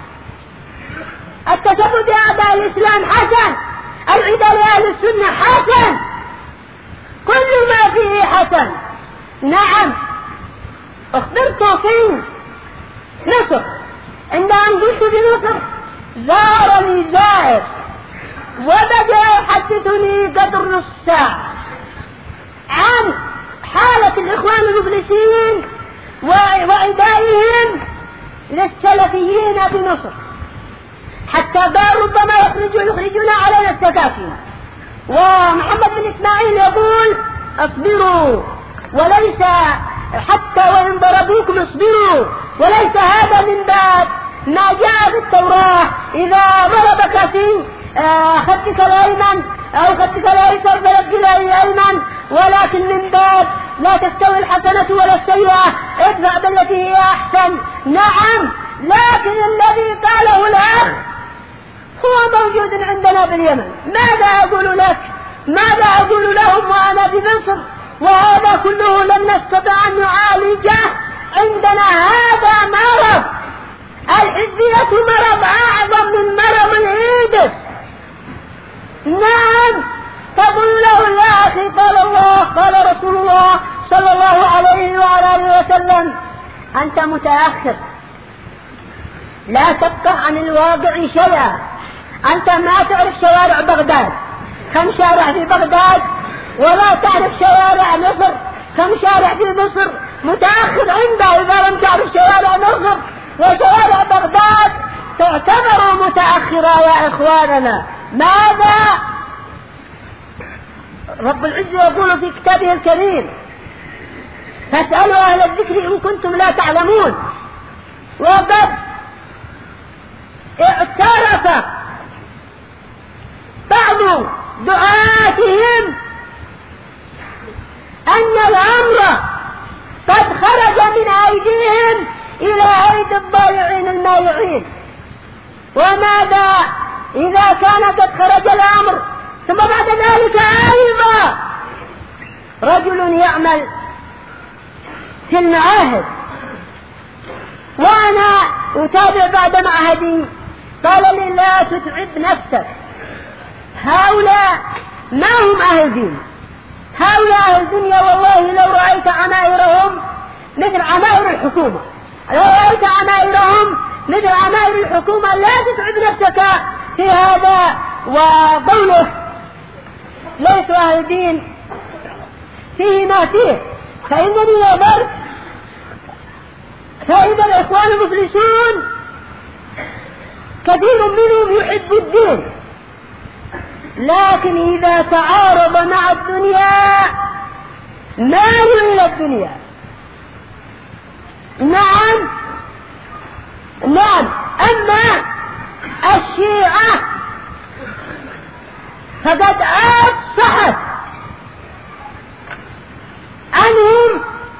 Speaker 2: التشبث بأعداء الإسلام حسن، العداء لأهل السنة حسن، كل ما فيه حسن. نعم، اخبرت في مصر عند أن جئت بمصر زارني زائر وبدأ يحدثني قدر نصف ساعة عن حالة الإخوان المفلسين وعدائهم للسلفيين بمصر، حتى قال ربما يخرجون يخرجون علينا السكاكين. ومحمد بن إسماعيل يقول اصبروا، وليس حتى وإن ضربوكم اصبروا، وليس هذا من باب ما جاء في التوراة إذا ضربك في خدك الأيمن أو خدك الأيسر فيبدل الأيمن، ولكن من باب لا تستوي الحسنة ولا السيئة، ادفع بالتي هي أحسن. نعم، لكن الذي قاله الأخ هو موجود عندنا باليمن. ماذا أقول لك؟ ماذا أقول لهم وأنا بمصر؟ وهذا كله لم نستطع أن نعالجه. عندنا هذا مرض، الحزبية مرض أعظم من مرض الإيدس. نعم، تقول له يا أخي قال الله قال رسول الله صلى الله عليه وعلى آله وسلم أنت متأخر، لا تبقى عن الواقع شيئا، أنت ما تعرف شوارع بغداد، كم شارع في بغداد، ولا تعرف شوارع مصر، كم شارع في مصر، متأخر عنده إذا لم تعرف شوارع مصر وشوارع بغداد تعتبر متأخرة يا إخواننا. ماذا رب العزة يقول في كتابه الكريم؟ فاسألوا أهل الذكر إن كنتم لا تعلمون. وقد اعترف بعض دعاتهم أن الأمر قد خرج من أيديهم إلى أيدي الضائعين المايعين. وماذا إذا كان قد خرج الأمر ثم بعد ذلك أيضا رجل يعمل في المعاهد، وأنا أتابع بعد معهدي، قال لي لا تتعب نفسك، هؤلاء ما هم أهل دين، هؤلاء أهل دنيا، والله لو رأيت عمائرهم مثل عمائر الحكومة، لو رأيت عمائرهم مثل عمائر الحكومة، لا تتعب نفسك في هذا. وقوله ليسوا أهل دين فيه ما فيه، فإنني نظرت فإذا الإخوان المفلسون كثير منهم يحب الدين، لكن إذا تعارض مع الدنيا مالوا إلى الدنيا. نعم نعم. أما الشيعة فقد أفصحت عنهم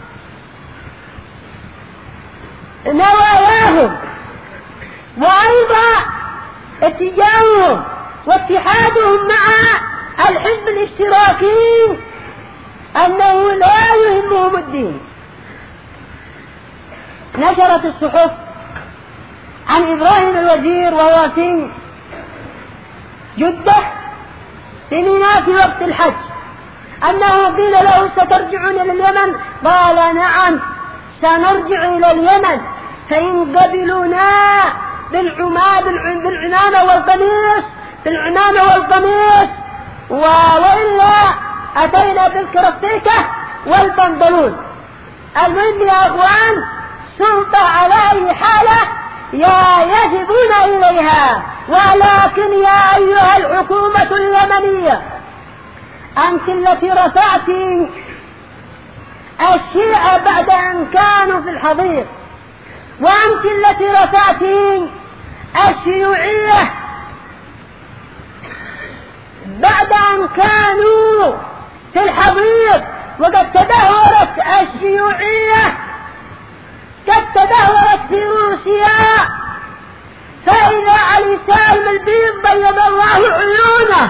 Speaker 2: نواياهم، وأيضا اتجاههم واتحادهم مع الحزب الاشتراكي أنه لا يهمهم الدين. نشرت الصحف عن إبراهيم الوزير وهو في جدة في ميناء في وقت الحج أنه قيل له سترجعون إلى اليمن، قال نعم سنرجع إلى اليمن، فإن قبلونا بالعمامة والقميص بالعمامة والقميص وإلا أتينا بالكرفتيكة والبنطلون. المهم يا أخوان، سلطة على أي حالة يا يذهبون إليها. ولكن يا أيها الحكومة اليمنية، أنت التي رفعت الشيعة بعد أن كانوا في الحضيض، وأنت التي رفعت الشيوعية بعد أن كانوا في الحضيض، وقد تدهورت الشيوعية، قد تدهورت في روسيا، فإذا علي سالم البيض بيض الله عيونه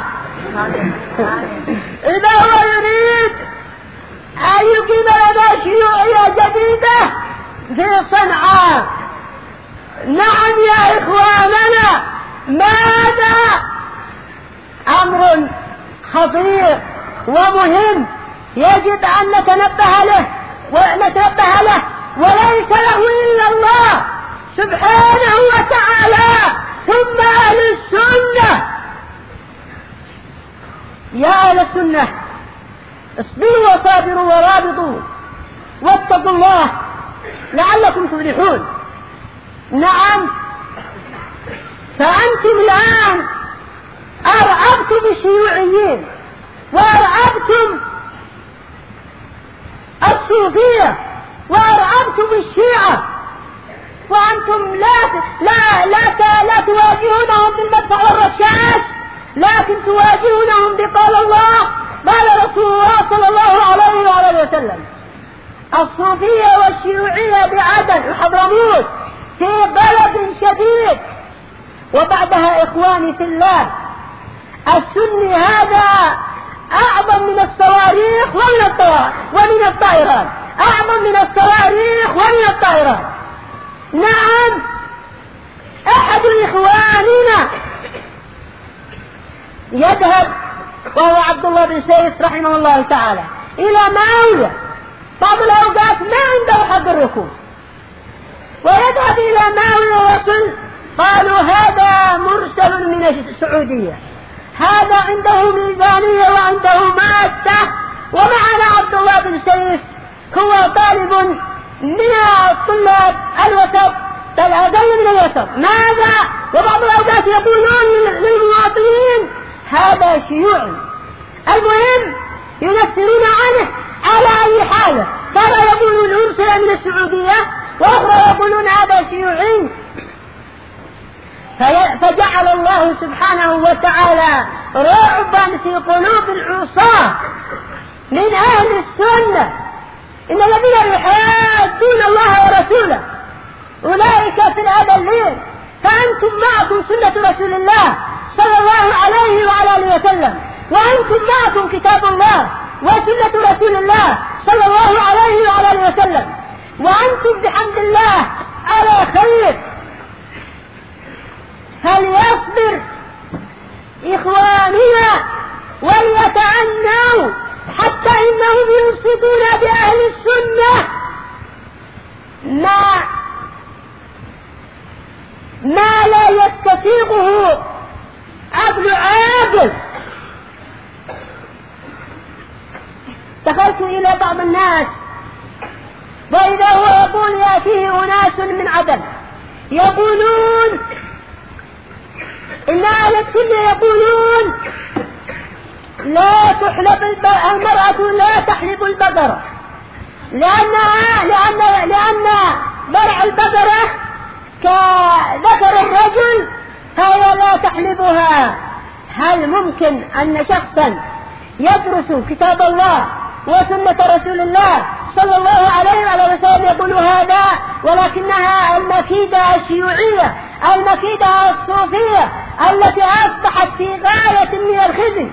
Speaker 2: إذا هو يريد أن يقيم لنا شيوعية جديدة في صنعاء. نعم يا إخواننا، ماذا أمر خطير ومهم يجب أن نتنبه له ونتنبه له، وليس له إلا الله سبحانه وتعالى. ثم أهل السنة، يا أهل السنة اصبروا وصابروا ورابطوا واتقوا الله لعلكم تفلحون. نعم، فأنتم الآن أرعبتم الشيوعيين وأرعبتم الصوفية وأرعبتم الشيعة، وأنتم لا لا لا لا تواجهونهم بالمدفع والرشاش، لكن تواجهونهم بقال الله قال رسول الله صلى الله عليه وآله وسلم. الصوفية والشيوعية بعدن وحضرموت في بلد شديد، وبعدها إخواني في الله السني هذا أعظم من الصواريخ ومن الطائرات ومن الطائرات أعظم من الصواريخ ومن الطائرات. نعم، أحد إخواننا يذهب وهو عبد الله بن سيف رحمه الله تعالى إلى معاوية، بعض الأوقات ما عنده حق الركوب، ويذهب إلى معاوية ويصل قالوا هذا مرسل من السعودية، هذا عنده ميزانية وعنده مادة، ومعنا عبد الله بن سيف هو طالب من الطلاب الوسط، أقل من الوسط. ماذا؟ وبعض الأوقات يقولون للمواطنين هذا شيوعي. المهم ينفرون عنه على أي حالة، ترى يقولون أرسل من السعودية، وأخرى يقولون هذا شيوعي. فجعل الله سبحانه وتعالى رعبا في قلوب العصاة من أهل السنة، إن الذين يحادون الله ورسوله أولئك في الأذلين. فأنتم معكم سنة رسول الله صلى الله عليه وعلى آله وسلم، وأنتم معكم كتاب الله وسنة رسول الله صلى الله عليه وعلى آله وسلم، وأنتم بحمد الله على خير. فليصبر إخواننا وليتعنوا، حتى إنهم ينصبون بأهل السنة ما ما لا يستسيغه عقل عاقل. دخلت إلى بعض الناس وإذا هو يقول يأتيه أناس من عدن يقولون إن أهل السنة يقولون لا تحلب المرأة لا تحلب البقرة لأنها لأن لأن برع البقرة كذكر الرجل فهي لا تحلبها. هل ممكن أن شخصا يدرس كتاب الله وسنة رسول الله صلى الله عليه وسلم يقول هذا؟ ولكنها المكيدة الشيوعية، المكيدة الصوفية التي أصبحت في غاية من الخزي.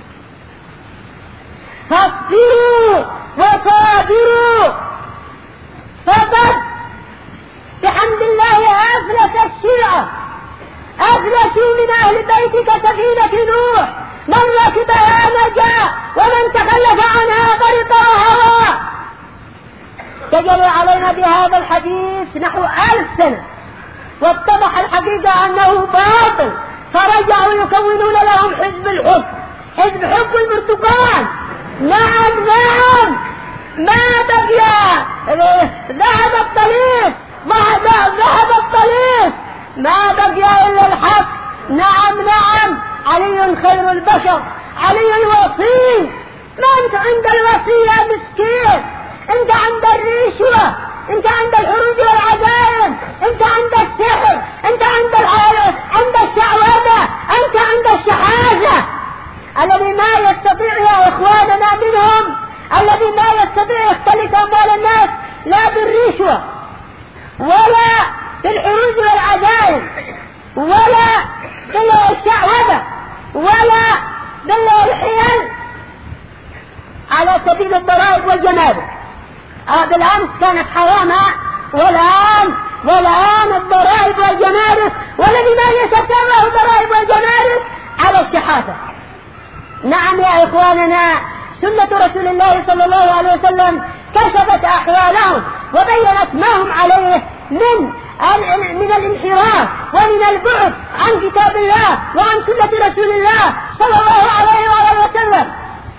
Speaker 2: فاصبروا وصابروا، فقد بحمد الله أفلت الشيعة، أفلتوا من أهل بيتك سفينة نوح، من ركبها نجا ومن تخلف عنها غرق وهوى. تجري علينا بهذا الحديث نحو ألف سنة، واتضح الحقيقة أنه باطل، فرجعوا يكونون لهم حزب الحب، حزب حب البرتقال. نعم نعم، ما بقي، ذهب الطليس، ذهب الطليس، ما بقي إلا الحق. نعم نعم، علي خير البشر، علي الوصي. ما أنت عند الوصي يا مسكين، أنت عند الرشوة، أنت عند الحروج والعزائم، أنت عند السحر، أنت عند عند الشعوذة، أنت عند الشحاذة. الذي ما يستطيع يا إخواننا منهم، الذي ما يستطيع يختلس أموال الناس لا بالرشوة ولا بالحروج والعزائم ولا بالشعوذة ولا بالحيل على سبيل الضرائب والجنابه. آه بالأمس كانت حرامة، والآن والآن الضرائب والجنابه، والذي ما يتسرع الضرائب والجنابه على الشحاذة. نعم يا إخواننا، سنة رسول الله صلى الله عليه وسلم كشفت أحوالهم وبينت ما هم عليه من من الانحراف ومن البعد عن كتاب الله وعن سنة رسول الله صلى الله عليه وسلم.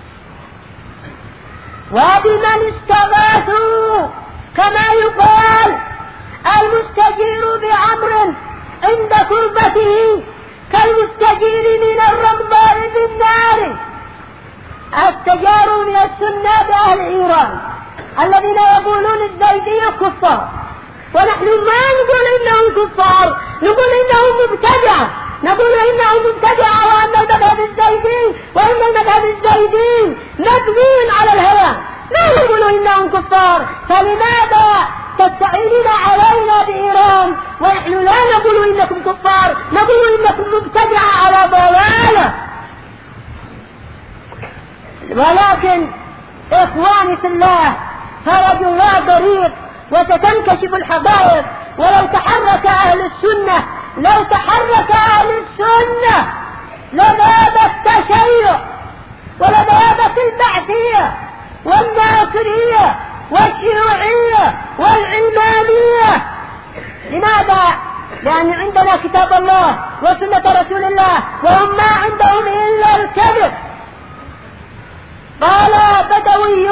Speaker 2: وبمن استغاثوا، كما يقال المستجير بأمر عند كربته كالمستجير من الرمضاء بالنار. استجاروا من السنة بأهل إيران الذين يقولون الزيدية كفار، ونحن ما نقول إنهم كفار، نقول إنهم مبتدعة، نقول إنهم مبتدعة، وأن المذهب الزيدي وأن المذهب الزيدي مبني على الهوى، ما نقول إنهم كفار. فلماذا تستعينون علينا بإيران ونحن لا نقول إنكم كفار، نقول إنكم مبتدعة على ضلالة؟ ولكن إخواني في الله، فرج الله قريب وستنكشف الحقائق. ولو تحرك أهل السنة، لو تحرك أهل السنة لذهب التشيع ولذهبت البعثية والناصرية والشيوعية والعلمانية. لماذا؟ لأن عندنا كتاب الله وسنة رسول الله، وهم ما عندهم إلا الكذب. قال بدوي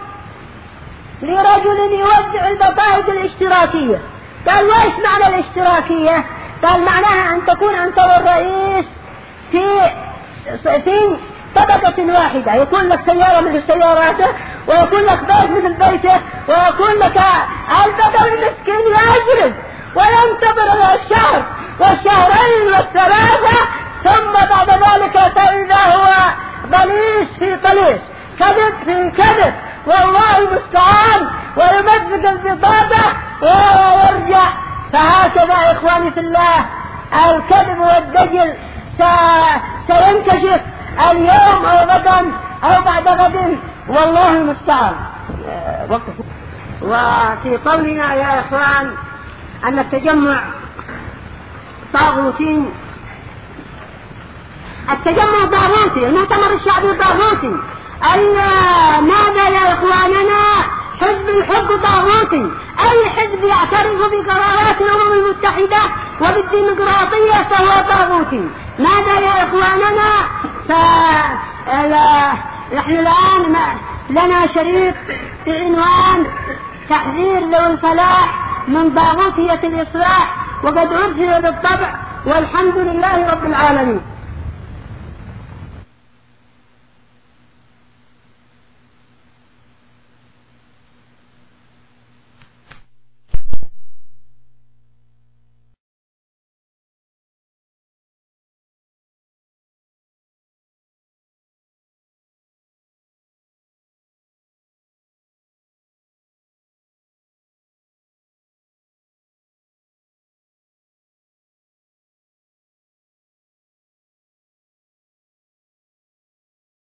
Speaker 2: لرجل يوزع البطائق الاشتراكية، قال وإيش معنى الاشتراكية؟ قال معناها أن تكون أنت والرئيس في في طبقة واحدة، يكون لك سيارة مثل سياراته، ويكون لك بيت مثل بيته، ويكون لك البدوي المسكين يجلس وينتظر الشهر والشهرين والثلاثة، ثم بعد ذلك فإذا هو بليس في بليس، كذب في كذب، والله المستعان، ويمزق البطاقة ويرجع. فهكذا إخواني في الله الكذب والدجل سينكشف اليوم أو غدا أو بعد غد، والله المستعان. وفي قولنا يا إخوان أن التجمع طاغوتي، التجمع طاغوتي، المؤتمر الشعبي طاغوتي. ماذا يا إخواننا؟ حزب الحب طاغوتي، أي حزب يعترف بقرارات الأمم المتحدة وبالديمقراطية فهو طاغوتي. ماذا يا إخواننا؟ نحن الآن لنا شريط بعنوان تحذير ذوي الفلاح من طاغوتية الإصلاح، وقد أرسل بالطبع، والحمد لله رب العالمين.